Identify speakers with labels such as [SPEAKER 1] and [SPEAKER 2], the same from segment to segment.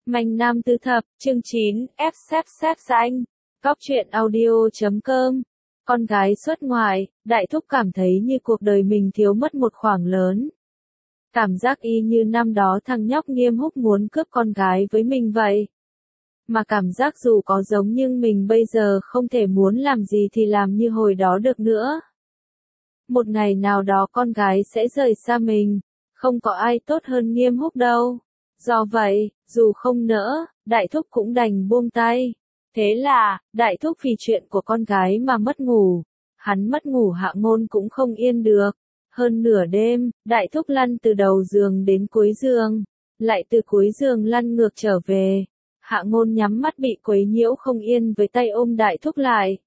[SPEAKER 1] Manh Nam Tư Thập, chương 9, xếp danh. Cóc truyện audio.com. Con gái xuất ngoại, Đại Thúc cảm thấy như cuộc đời mình thiếu mất một khoảng lớn. Cảm giác y như năm đó thằng nhóc Nghiêm Húc muốn cướp con gái với mình vậy. Mà cảm giác dù có giống nhưng mình bây giờ không thể muốn làm gì thì làm như hồi đó được nữa. Một ngày nào đó con gái sẽ rời xa mình, không có ai tốt hơn Nghiêm Húc đâu. Do vậy, dù không nỡ, Đại Thúc cũng đành buông tay. Thế là, Đại Thúc vì chuyện của con gái mà mất ngủ. Hắn mất ngủ Hạ Ngôn cũng không yên được. Hơn nửa đêm, Đại Thúc lăn từ đầu giường đến cuối giường, lại từ cuối giường lăn ngược trở về. Hạ Ngôn nhắm mắt bị quấy nhiễu không yên với tay ôm Đại Thúc lại.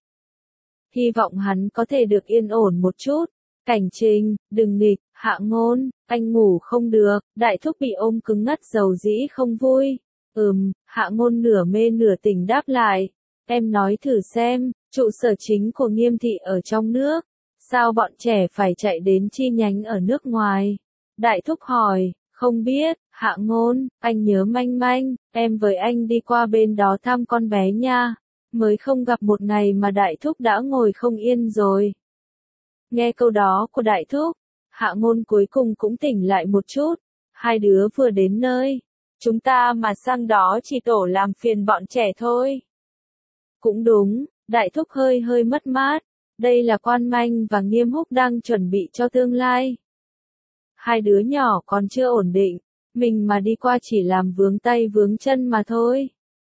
[SPEAKER 1] Hy vọng hắn có thể được yên ổn một chút. Cảnh Trình, đừng nghịch, Hạ Ngôn, anh ngủ không được. Đại Thúc bị ôm cứng ngắc dầu dĩ không vui. Hạ Ngôn nửa mê nửa tỉnh đáp lại. Em nói thử xem, trụ sở chính của Nghiêm thị ở trong nước. Sao bọn trẻ phải chạy đến chi nhánh ở nước ngoài? Đại Thúc hỏi, không biết, Hạ Ngôn, anh nhớ Manh Manh, em với anh đi qua bên đó thăm con bé nha. Mới không gặp một ngày mà Đại Thúc đã ngồi không yên rồi. Nghe câu đó của Đại Thúc, Hạ Ngôn cuối cùng cũng tỉnh lại một chút. Hai đứa vừa đến nơi. Chúng ta mà sang đó chỉ tổ làm phiền bọn trẻ thôi. Cũng đúng, Đại Thúc hơi mất mát. Đây là Quan Manh và Nghiêm Húc đang chuẩn bị cho tương lai. Hai đứa nhỏ còn chưa ổn định, mình mà đi qua chỉ làm vướng tay vướng chân mà thôi.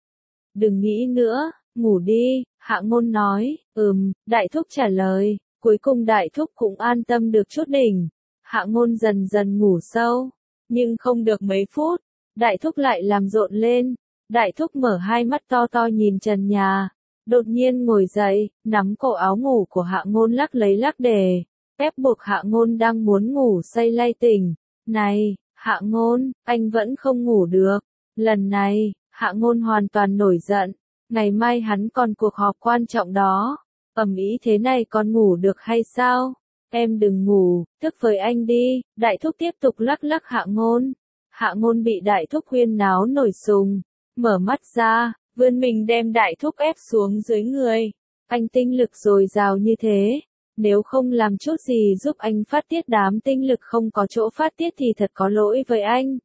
[SPEAKER 1] Đừng nghĩ nữa, ngủ đi, Hạ Ngôn nói. Đại Thúc trả lời. Cuối cùng Đại Thúc cũng an tâm được chút đỉnh. Hạ Ngôn dần dần ngủ sâu. Nhưng không được mấy phút, Đại Thúc lại làm rộn lên. Đại Thúc mở hai mắt to to nhìn trần nhà. Đột nhiên ngồi dậy, nắm cổ áo ngủ của Hạ Ngôn lắc lấy lắc để, ép buộc Hạ Ngôn đang muốn ngủ say lay tỉnh. Này, Hạ Ngôn, anh vẫn không ngủ được. Lần này, Hạ Ngôn hoàn toàn nổi giận. Ngày mai hắn còn cuộc họp quan trọng đó. Ầm ĩ thế này con ngủ được hay sao? Em đừng ngủ, thức với anh đi. Đại Thúc tiếp tục lắc lắc Hạ Ngôn. Hạ Ngôn bị Đại Thúc huyên náo nổi sùng. Mở mắt ra, vươn mình đem Đại Thúc ép xuống dưới người. Anh tinh lực dồi dào như thế. Nếu không làm chút gì giúp anh phát tiết đám tinh lực không có chỗ phát tiết thì thật có lỗi với anh.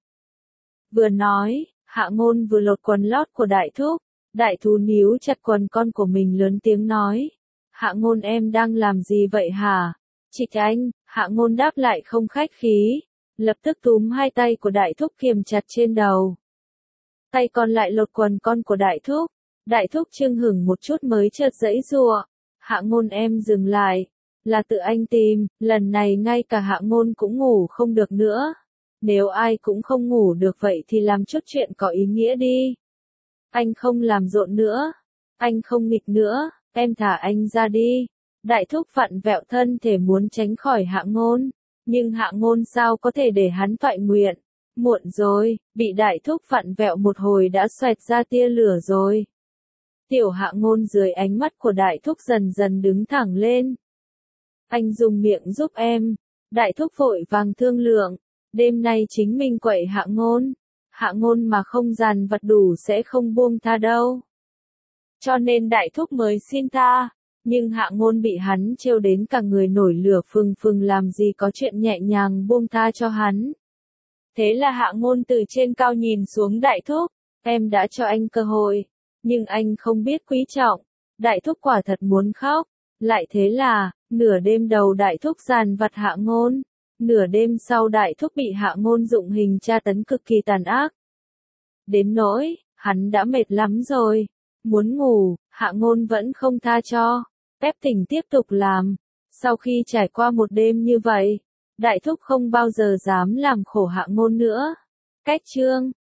[SPEAKER 1] Vừa nói, Hạ Ngôn vừa lột quần lót của Đại Thúc. Đại Thú níu chặt quần con của mình lớn tiếng nói. Hạ Ngôn em đang làm gì vậy hả? Trịch anh, Hạ Ngôn đáp lại không khách khí. Lập tức túm hai tay của Đại Thúc kiềm chặt trên đầu. Tay còn lại lột quần con của Đại Thúc. Đại Thúc chưng hửng một chút mới chợt giãy giụa. Hạ Ngôn em dừng lại. Là tự anh tìm, lần này ngay cả Hạ Ngôn cũng ngủ không được nữa. Nếu ai cũng không ngủ được vậy thì làm chút chuyện có ý nghĩa đi. Anh không làm rộn nữa. Anh không nghịch nữa, em thả anh ra đi. Đại Thúc vặn vẹo thân thể muốn tránh khỏi Hạ Ngôn. Nhưng Hạ Ngôn sao có thể để hắn toại nguyện. Muộn rồi, bị Đại Thúc vặn vẹo một hồi đã xoẹt ra tia lửa rồi. Tiểu Hạ Ngôn dưới ánh mắt của Đại Thúc dần dần đứng thẳng lên. Anh dùng miệng giúp em. Đại Thúc vội vàng thương lượng. Đêm nay chính mình quậy Hạ Ngôn. Hạ Ngôn mà không dằn vặt đủ sẽ không buông tha đâu. Cho nên Đại Thúc mới xin tha. Nhưng Hạ Ngôn bị hắn trêu đến cả người nổi lửa phừng phừng làm gì có chuyện nhẹ nhàng buông tha cho hắn. Thế là Hạ Ngôn từ trên cao nhìn xuống Đại Thúc. Em đã cho anh cơ hội. Nhưng anh không biết quý trọng. Đại Thúc quả thật muốn khóc. Lại thế là, nửa đêm đầu Đại Thúc dằn vặt Hạ Ngôn. Nửa đêm sau Đại Thúc bị Hạ Ngôn dụng hình tra tấn cực kỳ tàn ác. Đến nỗi, hắn đã mệt lắm rồi. Muốn ngủ, Hạ Ngôn vẫn không tha cho. Ép tỉnh tiếp tục làm. Sau khi trải qua một đêm như vậy, Đại Thúc không bao giờ dám làm khổ Hạ Ngôn nữa. Cách chương